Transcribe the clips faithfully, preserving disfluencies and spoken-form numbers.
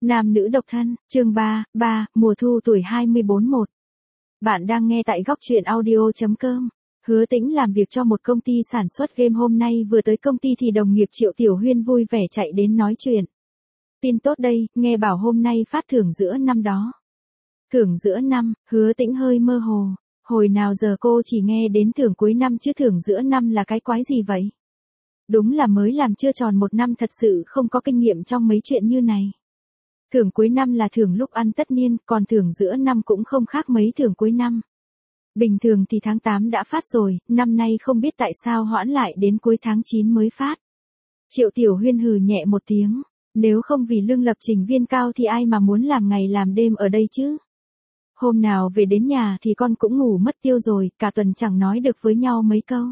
Nam nữ độc thân, chương ba, ba, mùa thu tuổi hai mươi bốn một. Bạn đang nghe tại góc truyện audio chấm com. Hứa Tĩnh làm việc cho một công ty sản xuất game, hôm nay vừa tới công ty thì đồng nghiệp Triệu Tiểu Huyên vui vẻ chạy đến nói chuyện. Tin tốt đây, nghe bảo hôm nay phát thưởng giữa năm đó. Thưởng giữa năm, Hứa Tĩnh hơi mơ hồ. Hồi nào giờ cô chỉ nghe đến thưởng cuối năm chứ thưởng giữa năm là cái quái gì vậy? Đúng là mới làm chưa tròn một năm, thật sự không có kinh nghiệm trong mấy chuyện như này. Thưởng cuối năm là thưởng lúc ăn tất niên, còn thưởng giữa năm cũng không khác mấy thưởng cuối năm. Bình thường thì tháng tám đã phát rồi, năm nay không biết tại sao hoãn lại đến cuối tháng chín mới phát. Triệu Tiểu Huyên hừ nhẹ một tiếng, nếu không vì lương lập trình viên cao thì ai mà muốn làm ngày làm đêm ở đây chứ. Hôm nào về đến nhà thì con cũng ngủ mất tiêu rồi, cả tuần chẳng nói được với nhau mấy câu.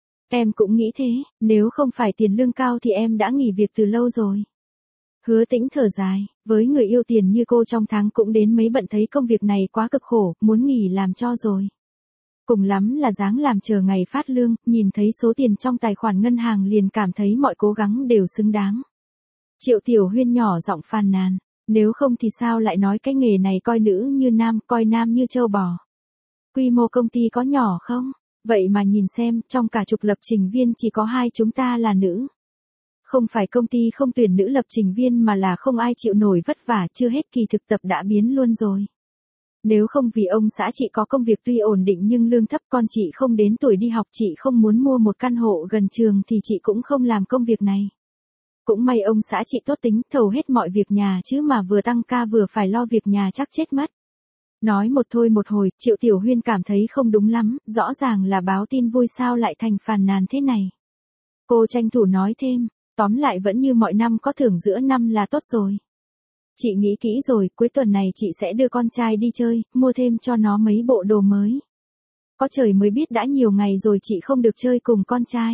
Em cũng nghĩ thế, nếu không phải tiền lương cao thì em đã nghỉ việc từ lâu rồi. Hứa Tĩnh thở dài, với người yêu tiền như cô trong tháng cũng đến mấy bận, thấy công việc này quá cực khổ, muốn nghỉ làm cho rồi. Cùng lắm là dáng làm chờ ngày phát lương, nhìn thấy số tiền trong tài khoản ngân hàng liền cảm thấy mọi cố gắng đều xứng đáng. Triệu Tiểu Huyên nhỏ giọng phàn nàn, nếu không thì sao lại nói cái nghề này coi nữ như nam, coi nam như trâu bò. Quy mô công ty có nhỏ không? Vậy mà nhìn xem, trong cả chục lập trình viên chỉ có hai chúng ta là nữ. Không phải công ty không tuyển nữ lập trình viên mà là không ai chịu nổi vất vả, chưa hết kỳ thực tập đã biến luôn rồi. Nếu không vì ông xã chị có công việc tuy ổn định nhưng lương thấp, con chị không đến tuổi đi học, chị không muốn mua một căn hộ gần trường thì chị cũng không làm công việc này. Cũng may ông xã chị tốt tính, thầu hết mọi việc nhà chứ mà vừa tăng ca vừa phải lo việc nhà chắc chết mất. Nói một thôi một hồi, Triệu Tiểu Huyên cảm thấy không đúng lắm, rõ ràng là báo tin vui sao lại thành phàn nàn thế này. Cô tranh thủ nói thêm, tóm lại vẫn như mọi năm, có thưởng giữa năm là tốt rồi. Chị nghĩ kỹ rồi, cuối tuần này chị sẽ đưa con trai đi chơi, mua thêm cho nó mấy bộ đồ mới. Có trời mới biết đã nhiều ngày rồi chị không được chơi cùng con trai.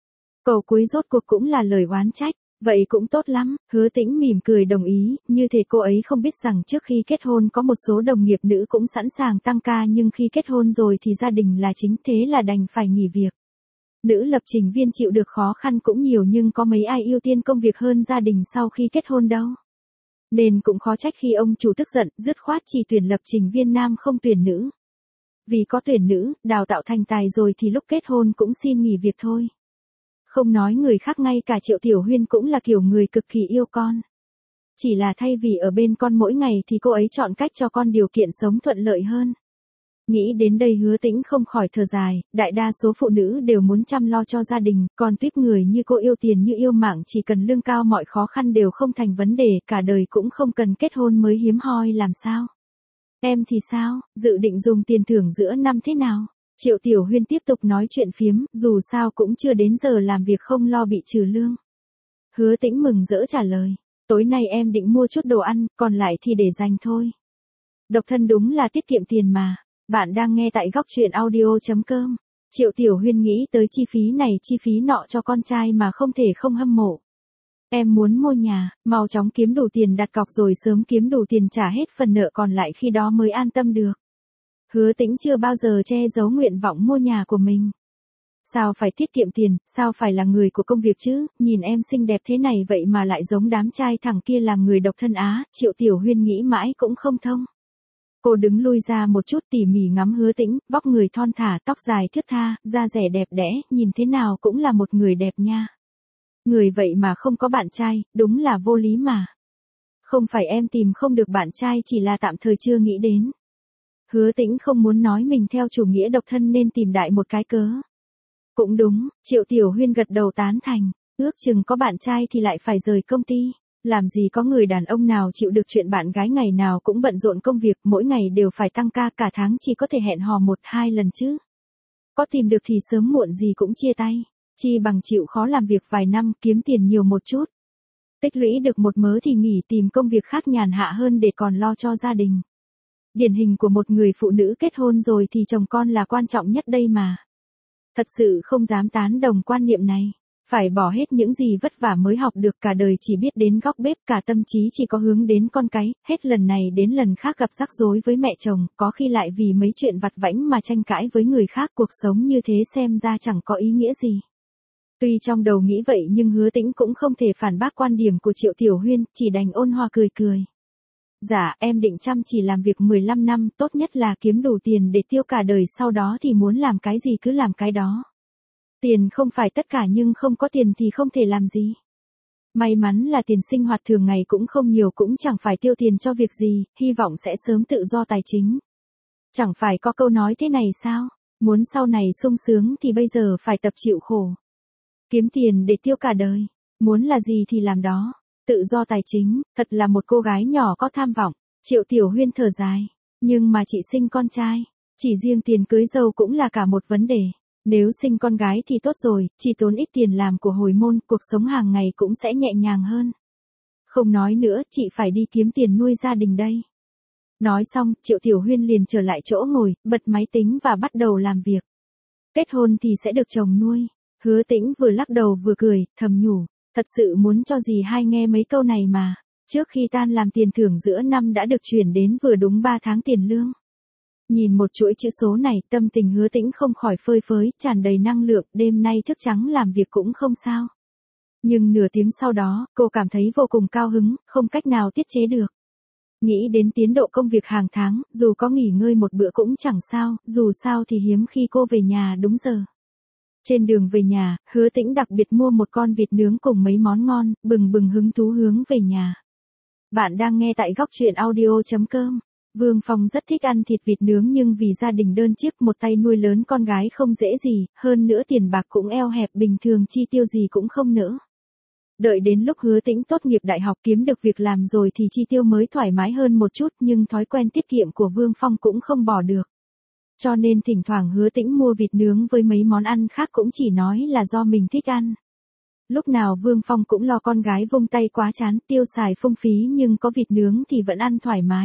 Câu cuối rốt cuộc cũng là lời oán trách. Vậy cũng tốt lắm, Hứa Tĩnh mỉm cười đồng ý, như thể cô ấy không biết rằng trước khi kết hôn có một số đồng nghiệp nữ cũng sẵn sàng tăng ca, nhưng khi kết hôn rồi thì gia đình là chính, thế là đành phải nghỉ việc. Nữ lập trình viên chịu được khó khăn cũng nhiều nhưng có mấy ai ưu tiên công việc hơn gia đình sau khi kết hôn đâu. Nên cũng khó trách khi ông chủ tức giận, dứt khoát chỉ tuyển lập trình viên nam không tuyển nữ. Vì có tuyển nữ, đào tạo thành tài rồi thì lúc kết hôn cũng xin nghỉ việc thôi. Không nói người khác, ngay cả Triệu Tiểu Huyên cũng là kiểu người cực kỳ yêu con. Chỉ là thay vì ở bên con mỗi ngày thì cô ấy chọn cách cho con điều kiện sống thuận lợi hơn. Nghĩ đến đây Hứa Tĩnh không khỏi thở dài, đại đa số phụ nữ đều muốn chăm lo cho gia đình, còn tuyếp người như cô yêu tiền như yêu mạng, chỉ cần lương cao mọi khó khăn đều không thành vấn đề, cả đời cũng không cần kết hôn mới hiếm hoi làm sao. Em thì sao, dự định dùng tiền thưởng giữa năm thế nào? Triệu Tiểu Huyên tiếp tục nói chuyện phiếm, dù sao cũng chưa đến giờ làm việc không lo bị trừ lương. Hứa Tĩnh mừng rỡ trả lời, tối nay em định mua chút đồ ăn, còn lại thì để dành thôi. Độc thân đúng là tiết kiệm tiền mà. Bạn đang nghe tại góc truyện audio chấm com. Triệu Tiểu Huyên nghĩ tới chi phí này chi phí nọ cho con trai mà không thể không hâm mộ. Em muốn mua nhà, mau chóng kiếm đủ tiền đặt cọc rồi sớm kiếm đủ tiền trả hết phần nợ còn lại, khi đó mới an tâm được. Hứa Tĩnh chưa bao giờ che giấu nguyện vọng mua nhà của mình. Sao phải tiết kiệm tiền, sao phải là người của công việc chứ, nhìn em xinh đẹp thế này vậy mà lại giống đám trai thằng kia làm người độc thân á, Triệu Tiểu Huyên nghĩ mãi cũng không thông. Cô đứng lui ra một chút tỉ mỉ ngắm Hứa Tĩnh, vóc người thon thả, tóc dài thướt tha, da dẻ đẹp đẽ, nhìn thế nào cũng là một người đẹp nha. Người vậy mà không có bạn trai, đúng là vô lý mà. Không phải em tìm không được bạn trai, chỉ là tạm thời chưa nghĩ đến. Hứa Tĩnh không muốn nói mình theo chủ nghĩa độc thân nên tìm đại một cái cớ. Cũng đúng, Triệu Tiểu Huyên gật đầu tán thành, ước chừng có bạn trai thì lại phải rời công ty. Làm gì có người đàn ông nào chịu được chuyện bạn gái ngày nào cũng bận rộn công việc, mỗi ngày đều phải tăng ca, cả tháng chỉ có thể hẹn hò một hai lần chứ. Có tìm được thì sớm muộn gì cũng chia tay, chi bằng chịu khó làm việc vài năm kiếm tiền nhiều một chút. Tích lũy được một mớ thì nghỉ tìm công việc khác nhàn hạ hơn để còn lo cho gia đình. Điển hình của một người phụ nữ kết hôn rồi thì chồng con là quan trọng nhất đây mà. Thật sự không dám tán đồng quan niệm này. Phải bỏ hết những gì vất vả mới học được, cả đời chỉ biết đến góc bếp, cả tâm trí chỉ có hướng đến con cái, hết lần này đến lần khác gặp rắc rối với mẹ chồng, có khi lại vì mấy chuyện vặt vãnh mà tranh cãi với người khác, cuộc sống như thế xem ra chẳng có ý nghĩa gì. Tuy trong đầu nghĩ vậy nhưng Hứa Tĩnh cũng không thể phản bác quan điểm của Triệu Tiểu Huyên, chỉ đành ôn hòa cười cười. Dạ, em định chăm chỉ làm việc mười lăm năm, tốt nhất là kiếm đủ tiền để tiêu cả đời, sau đó thì muốn làm cái gì cứ làm cái đó. Tiền không phải tất cả nhưng không có tiền thì không thể làm gì. May mắn là tiền sinh hoạt thường ngày cũng không nhiều, cũng chẳng phải tiêu tiền cho việc gì, hy vọng sẽ sớm tự do tài chính. Chẳng phải có câu nói thế này sao? Muốn sau này sung sướng thì bây giờ phải tập chịu khổ. Kiếm tiền để tiêu cả đời. Muốn là gì thì làm đó. Tự do tài chính, thật là một cô gái nhỏ có tham vọng. Triệu Tiểu Huyên thở dài. Nhưng mà chị sinh con trai. Chỉ riêng tiền cưới dâu cũng là cả một vấn đề. Nếu sinh con gái thì tốt rồi, chỉ tốn ít tiền làm của hồi môn, cuộc sống hàng ngày cũng sẽ nhẹ nhàng hơn. Không nói nữa, chị phải đi kiếm tiền nuôi gia đình đây. Nói xong, Triệu Tiểu Huyên liền trở lại chỗ ngồi, bật máy tính và bắt đầu làm việc. Kết hôn thì sẽ được chồng nuôi. Hứa Tĩnh vừa lắc đầu vừa cười, thầm nhủ. Thật sự muốn cho dì hai nghe mấy câu này mà. Trước khi tan làm tiền thưởng giữa năm đã được chuyển đến vừa đúng ba tháng tiền lương. Nhìn một chuỗi chữ số này, tâm tình Hứa Tĩnh không khỏi phơi phới, tràn đầy năng lượng, đêm nay thức trắng làm việc cũng không sao. Nhưng nửa tiếng sau đó, cô cảm thấy vô cùng cao hứng, không cách nào tiết chế được. Nghĩ đến tiến độ công việc hàng tháng, dù có nghỉ ngơi một bữa cũng chẳng sao, dù sao thì hiếm khi cô về nhà đúng giờ. Trên đường về nhà, Hứa Tĩnh đặc biệt mua một con vịt nướng cùng mấy món ngon, bừng bừng hứng thú hướng về nhà. Bạn đang nghe tại góc truyện audio chấm com. Vương Phong rất thích ăn thịt vịt nướng nhưng vì gia đình đơn chiếc một tay nuôi lớn con gái không dễ gì, hơn nữa tiền bạc cũng eo hẹp, bình thường chi tiêu gì cũng không nỡ. Đợi đến lúc Hứa Tĩnh tốt nghiệp đại học kiếm được việc làm rồi thì chi tiêu mới thoải mái hơn một chút, nhưng thói quen tiết kiệm của Vương Phong cũng không bỏ được. Cho nên thỉnh thoảng Hứa Tĩnh mua vịt nướng với mấy món ăn khác cũng chỉ nói là do mình thích ăn. Lúc nào Vương Phong cũng lo con gái vung tay quá chán, tiêu xài phung phí, nhưng có vịt nướng thì vẫn ăn thoải mái.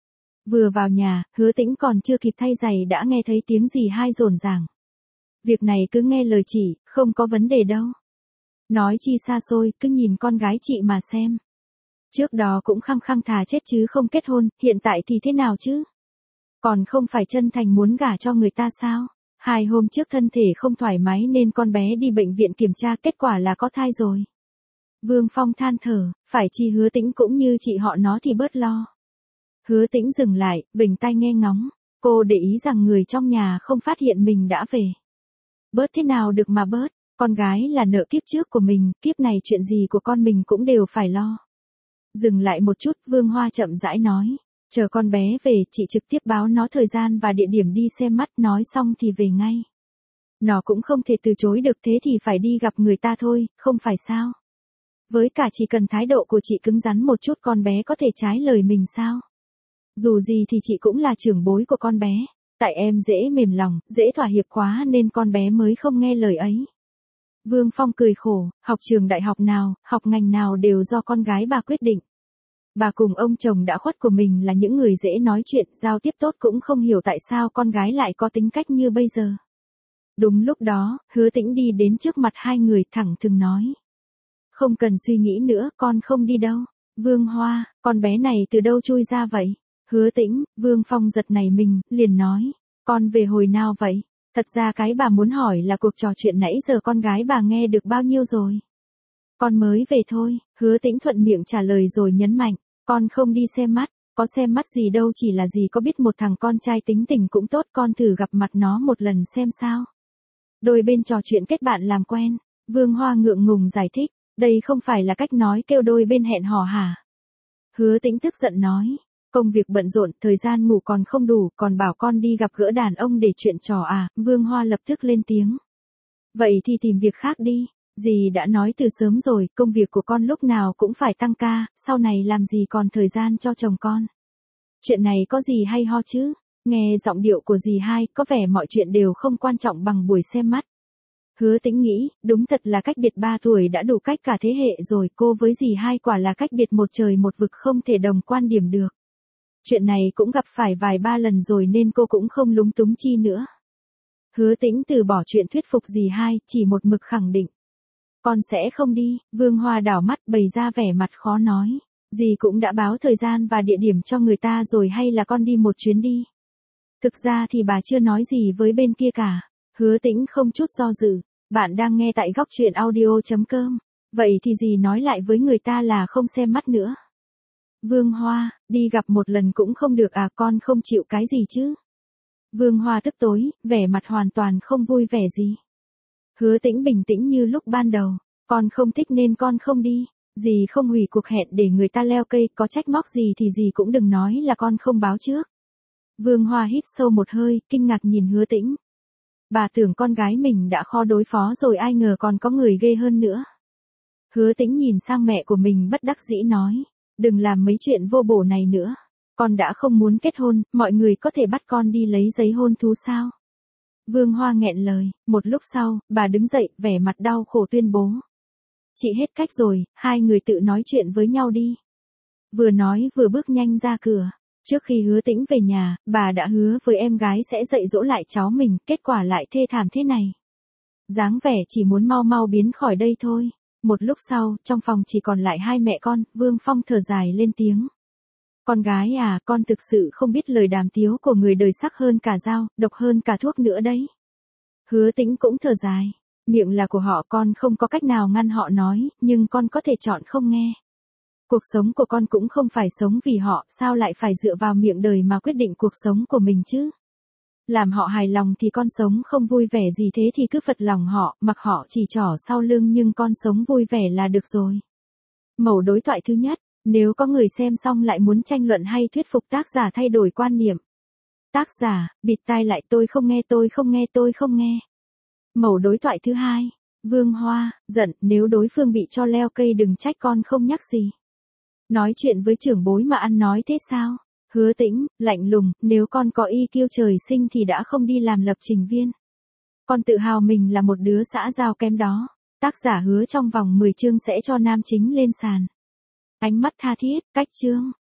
Vừa vào nhà, Hứa Tĩnh còn chưa kịp thay giày đã nghe thấy tiếng dì hai rồn ràng. Việc này cứ nghe lời chị, không có vấn đề đâu. Nói chi xa xôi, cứ nhìn con gái chị mà xem. Trước đó cũng khăng khăng thà chết chứ không kết hôn, hiện tại thì thế nào chứ? Còn không phải chân thành muốn gả cho người ta sao? Hai hôm trước thân thể không thoải mái nên con bé đi bệnh viện kiểm tra, kết quả là có thai rồi. Vương Phong than thở, phải chi Hứa Tĩnh cũng như chị họ nó thì bớt lo. Hứa Tĩnh dừng lại, bình tai nghe ngóng. Cô để ý rằng người trong nhà không phát hiện mình đã về. Bớt thế nào được mà bớt, con gái là nợ kiếp trước của mình, kiếp này chuyện gì của con mình cũng đều phải lo. Dừng lại một chút, Vương Hoa chậm rãi nói. Chờ con bé về, chị trực tiếp báo nó thời gian và địa điểm đi xem mắt, nói xong thì về ngay. Nó cũng không thể từ chối được, thế thì phải đi gặp người ta thôi, không phải sao? Với cả chỉ cần thái độ của chị cứng rắn một chút, con bé có thể trái lời mình sao? Dù gì thì chị cũng là trưởng bối của con bé. Tại em dễ mềm lòng, dễ thỏa hiệp quá nên con bé mới không nghe lời ấy. Vương Phong cười khổ, học trường đại học nào, học ngành nào đều do con gái bà quyết định. Bà cùng ông chồng đã khuất của mình là những người dễ nói chuyện, giao tiếp tốt, cũng không hiểu tại sao con gái lại có tính cách như bây giờ. Đúng lúc đó, Hứa Tĩnh đi đến trước mặt hai người, thẳng thừng nói. Không cần suy nghĩ nữa, con không đi đâu. Vương Hoa, con bé này từ đâu chui ra vậy? Hứa Tĩnh, Vương Phong giật nảy mình, liền nói. Con về hồi nào vậy? Thật ra cái bà muốn hỏi là cuộc trò chuyện nãy giờ con gái bà nghe được bao nhiêu rồi? Con mới về thôi, Hứa Tĩnh thuận miệng trả lời rồi nhấn mạnh. Con không đi xem mắt, có xem mắt gì đâu, chỉ là gì có biết một thằng con trai tính tình cũng tốt, con thử gặp mặt nó một lần xem sao. Đôi bên trò chuyện kết bạn làm quen, Vương Hoa ngượng ngùng giải thích, đây không phải là cách nói kêu đôi bên hẹn hò hả? Hứa Tĩnh tức giận nói, công việc bận rộn, thời gian ngủ còn không đủ, còn bảo con đi gặp gỡ đàn ông để chuyện trò à? Vương Hoa lập tức lên tiếng. Vậy thì tìm việc khác đi. Dì đã nói từ sớm rồi, công việc của con lúc nào cũng phải tăng ca, sau này làm gì còn thời gian cho chồng con. Chuyện này có gì hay ho chứ? Nghe giọng điệu của dì hai, có vẻ mọi chuyện đều không quan trọng bằng buổi xem mắt. Hứa Tĩnh nghĩ, đúng thật là cách biệt ba tuổi đã đủ cách cả thế hệ rồi, cô với dì hai quả là cách biệt một trời một vực, không thể đồng quan điểm được. Chuyện này cũng gặp phải vài ba lần rồi nên cô cũng không lúng túng chi nữa. Hứa Tĩnh từ bỏ chuyện thuyết phục dì hai, chỉ một mực khẳng định. Con sẽ không đi. Vương Hoa đảo mắt bày ra vẻ mặt khó nói. Dì cũng đã báo thời gian và địa điểm cho người ta rồi, hay là con đi một chuyến đi? Thực ra thì bà chưa nói gì với bên kia cả. Hứa Tĩnh không chút do dự. Bạn đang nghe tại góc truyện audio chấm com. Vậy thì dì nói lại với người ta là không xem mắt nữa. Vương Hoa, đi gặp một lần cũng không được à, con không chịu cái gì chứ? Vương Hoa tức tối, vẻ mặt hoàn toàn không vui vẻ gì. Hứa Tĩnh bình tĩnh như lúc ban đầu, con không thích nên con không đi, dì không hủy cuộc hẹn để người ta leo cây, có trách móc gì thì dì cũng đừng nói là con không báo trước. Vương Hoa hít sâu một hơi, kinh ngạc nhìn Hứa Tĩnh. Bà tưởng con gái mình đã khó đối phó rồi, ai ngờ còn có người ghê hơn nữa. Hứa Tĩnh nhìn sang mẹ của mình bất đắc dĩ nói, đừng làm mấy chuyện vô bổ này nữa. Con đã không muốn kết hôn, mọi người có thể bắt con đi lấy giấy hôn thú sao? Vương Hoa nghẹn lời, một lúc sau, bà đứng dậy, vẻ mặt đau khổ tuyên bố. Chị hết cách rồi, hai người tự nói chuyện với nhau đi. Vừa nói vừa bước nhanh ra cửa. Trước khi Hứa Tĩnh về nhà, bà đã hứa với em gái sẽ dạy dỗ lại cháu mình, kết quả lại thê thảm thế này. Dáng vẻ chỉ muốn mau mau biến khỏi đây thôi. Một lúc sau, trong phòng chỉ còn lại hai mẹ con, Vương Phong thở dài lên tiếng. Con gái à, con thực sự không biết lời đàm tiếu của người đời sắc hơn cả dao, độc hơn cả thuốc nữa đấy. Hứa Tĩnh cũng thở dài. Miệng là của họ, con không có cách nào ngăn họ nói, nhưng con có thể chọn không nghe. Cuộc sống của con cũng không phải sống vì họ, sao lại phải dựa vào miệng đời mà quyết định cuộc sống của mình chứ? Làm họ hài lòng thì con sống không vui vẻ gì, thế thì cứ phật lòng họ, mặc họ chỉ trỏ sau lưng, nhưng con sống vui vẻ là được rồi. Mẩu đối thoại thứ nhất, nếu có người xem xong lại muốn tranh luận hay thuyết phục tác giả thay đổi quan niệm. Tác giả, bịt tai lại, tôi không nghe, tôi không nghe, tôi không nghe. Mẩu đối thoại thứ hai, Vương Hoa, giận, nếu đối phương bị cho leo cây đừng trách con không nhắc gì. Nói chuyện với trưởng bối mà ăn nói thế sao? Hứa Tĩnh, lạnh lùng, nếu con có i kiu trời sinh thì đã không đi làm lập trình viên. Con tự hào mình là một đứa xã giao kém đó. Tác giả hứa trong vòng mười chương sẽ cho nam chính lên sàn. Ánh mắt tha thiết, cách chương.